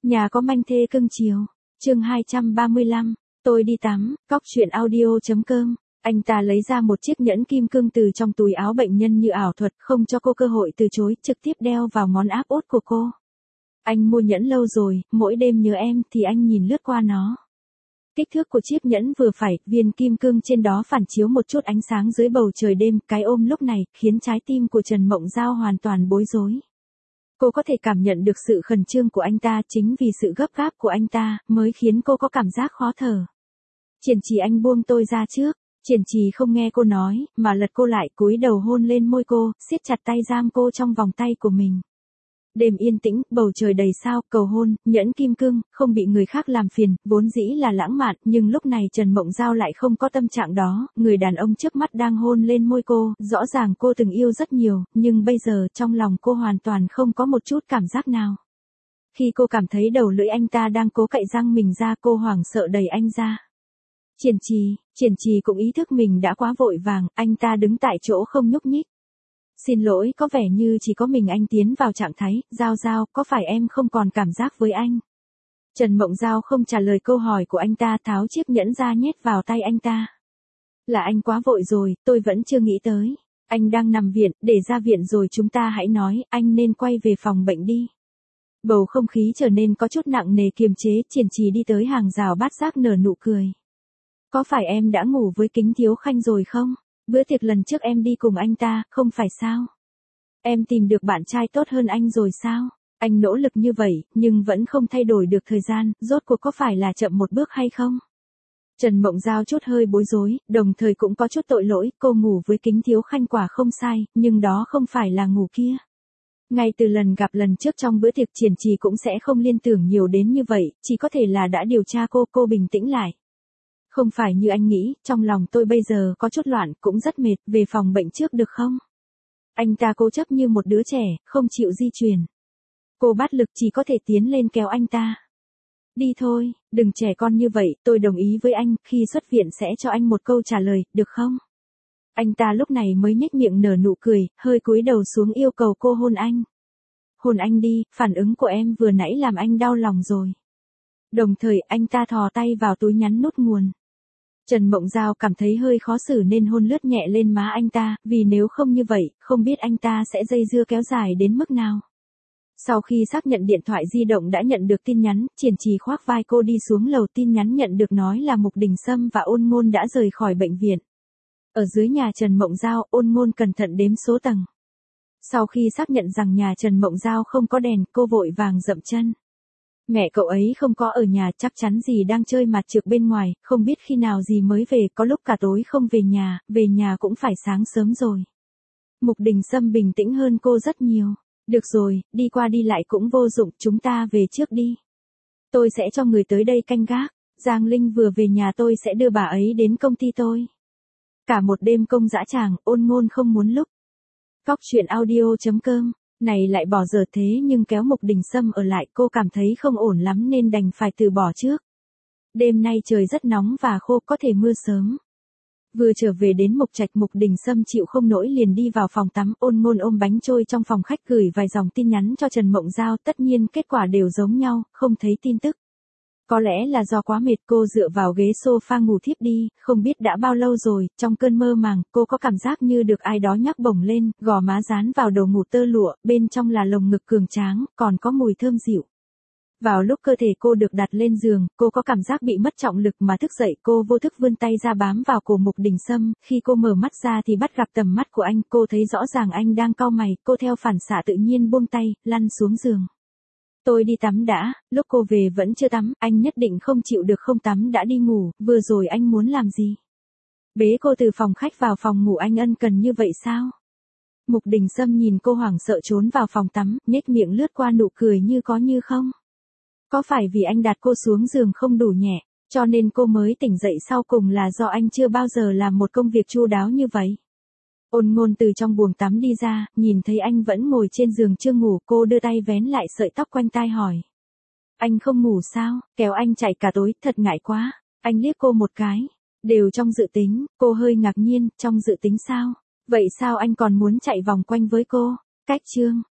Nhà có manh thê cưng chiều. Chương 235, tôi đi tắm, cóc truyện audio.com. Anh ta lấy ra một chiếc nhẫn kim cương từ trong túi áo bệnh nhân như ảo thuật, không cho cô cơ hội từ chối, trực tiếp đeo vào ngón áp út của cô. Anh mua nhẫn lâu rồi, mỗi đêm nhớ em thì anh nhìn lướt qua nó. Kích thước của chiếc nhẫn vừa phải, viên kim cương trên đó phản chiếu một chút ánh sáng dưới bầu trời đêm, cái ôm lúc này khiến trái tim của Trần Mộng Giao hoàn toàn bối rối. Cô có thể cảm nhận được sự khẩn trương của anh ta, chính vì sự gấp gáp của anh ta mới khiến cô có cảm giác khó thở. Triển Trì, anh buông tôi ra trước. Triển Trì không nghe cô nói, mà lật cô lại, cúi đầu hôn lên môi cô, siết chặt tay giam cô trong vòng tay của mình. Đêm yên tĩnh, bầu trời đầy sao, cầu hôn, nhẫn kim cương, không bị người khác làm phiền, vốn dĩ là lãng mạn, nhưng lúc này Trần Mộng Giao lại không có tâm trạng đó, người đàn ông trước mắt đang hôn lên môi cô, rõ ràng cô từng yêu rất nhiều, nhưng bây giờ trong lòng cô hoàn toàn không có một chút cảm giác nào. Khi cô cảm thấy đầu lưỡi anh ta đang cố cạy răng mình ra, cô hoảng sợ đẩy anh ra. Triển Trì cũng ý thức mình đã quá vội vàng, anh ta đứng tại chỗ không nhúc nhích. Xin lỗi, có vẻ như chỉ có mình anh tiến vào trạng thái. Giao, có phải em không còn cảm giác với anh? Trần Mộng Giao không trả lời câu hỏi của anh ta, tháo chiếc nhẫn ra nhét vào tay anh ta. Là anh quá vội rồi, tôi vẫn chưa nghĩ tới. Anh đang nằm viện, để ra viện rồi chúng ta hãy nói, anh nên quay về phòng bệnh đi. Bầu không khí trở nên có chút nặng nề kiềm chế, Triển Trì đi tới hàng rào bát giác nở nụ cười. Có phải em đã ngủ với Kính Thiếu Khanh rồi không? Bữa tiệc lần trước em đi cùng anh ta, không phải sao? Em tìm được bạn trai tốt hơn anh rồi sao? Anh nỗ lực như vậy, nhưng vẫn không thay đổi được thời gian, rốt cuộc có phải là chậm một bước hay không? Trần Mộng Giao chút hơi bối rối, đồng thời cũng có chút tội lỗi, cô ngủ với Kính Thiếu Khanh quả không sai, nhưng đó không phải là ngủ kia. Ngay từ lần gặp lần trước trong bữa tiệc, Triển Trì cũng sẽ không liên tưởng nhiều đến như vậy, chỉ có thể là đã điều tra cô bình tĩnh lại. Không phải như anh nghĩ, trong lòng tôi bây giờ có chút loạn, cũng rất mệt, về phòng bệnh trước được không? Anh ta cố chấp như một đứa trẻ, không chịu di chuyển. Cô bắt lực chỉ có thể tiến lên kéo anh ta. Đi thôi, đừng trẻ con như vậy, tôi đồng ý với anh, khi xuất viện sẽ cho anh một câu trả lời, được không? Anh ta lúc này mới nhếch miệng nở nụ cười, hơi cúi đầu xuống yêu cầu cô hôn anh. Hôn anh đi, phản ứng của em vừa nãy làm anh đau lòng rồi. Đồng thời anh ta thò tay vào túi nhắn nút nguồn. Trần Mộng Giao cảm thấy hơi khó xử nên hôn lướt nhẹ lên má anh ta, vì nếu không như vậy, không biết anh ta sẽ dây dưa kéo dài đến mức nào. Sau khi xác nhận điện thoại di động đã nhận được tin nhắn, Triển Trì khoác vai cô đi xuống lầu, tin nhắn nhận được nói là Mục Đình Sâm và Ôn Ngôn đã rời khỏi bệnh viện. Ở dưới nhà Trần Mộng Giao, Ôn Ngôn cẩn thận đếm số tầng. Sau khi xác nhận rằng nhà Trần Mộng Giao không có đèn, cô vội vàng dậm chân. Mẹ cậu ấy không có ở nhà, chắc chắn gì đang chơi mặt trược bên ngoài, không biết khi nào gì mới về, có lúc cả tối không về nhà cũng phải sáng sớm rồi. Mục Đình Sâm bình tĩnh hơn cô rất nhiều. Được rồi, đi qua đi lại cũng vô dụng, chúng ta về trước đi. Tôi sẽ cho người tới đây canh gác, Giang Linh vừa về nhà tôi sẽ đưa bà ấy đến công ty tôi. Cả một đêm công dã tràng, Ôn Ngôn không muốn lúc. Cóc truyện audio.com. Này lại bỏ giờ thế nhưng kéo Mục Đình Sâm ở lại, cô cảm thấy không ổn lắm nên đành phải từ bỏ trước. Đêm nay trời rất nóng và khô, có thể mưa sớm. Vừa trở về đến Mục Trạch, Mục Đình Sâm chịu không nổi liền đi vào phòng tắm, Ôn Ngôn ôm bánh trôi trong phòng khách gửi vài dòng tin nhắn cho Trần Mộng Giao, tất nhiên kết quả đều giống nhau, không thấy tin tức. Có lẽ là do quá mệt, cô dựa vào ghế sofa ngủ thiếp đi, không biết đã bao lâu rồi, trong cơn mơ màng, cô có cảm giác như được ai đó nhắc bổng lên, gò má dán vào đầu ngủ tơ lụa, bên trong là lồng ngực cường tráng, còn có mùi thơm dịu. Vào lúc cơ thể cô được đặt lên giường, cô có cảm giác bị mất trọng lực mà thức dậy, cô vô thức vươn tay ra bám vào cổ Mục Đình Sâm, khi cô mở mắt ra thì bắt gặp tầm mắt của anh, cô thấy rõ ràng anh đang cau mày, cô theo phản xạ tự nhiên buông tay, lăn xuống giường. Tôi đi tắm đã, lúc cô về vẫn chưa tắm, anh nhất định không chịu được không tắm đã đi ngủ, vừa rồi anh muốn làm gì? Bế cô từ phòng khách vào phòng ngủ, anh ân cần như vậy sao? Mục Đình Sâm nhìn cô hoảng sợ trốn vào phòng tắm, nhếch miệng lướt qua nụ cười như có như không. Có phải vì anh đặt cô xuống giường không đủ nhẹ, cho nên cô mới tỉnh dậy, sau cùng là do anh chưa bao giờ làm một công việc chu đáo như vậy? Ôn Ngôn từ trong buồng tắm đi ra, nhìn thấy anh vẫn ngồi trên giường chưa ngủ, cô đưa tay vén lại sợi tóc quanh tai hỏi. Anh không ngủ sao, kéo anh chạy cả tối, thật ngại quá. Anh liếc cô một cái. Đều trong dự tính, cô hơi ngạc nhiên, trong dự tính sao? Vậy sao anh còn muốn chạy vòng quanh với cô? Cách chương.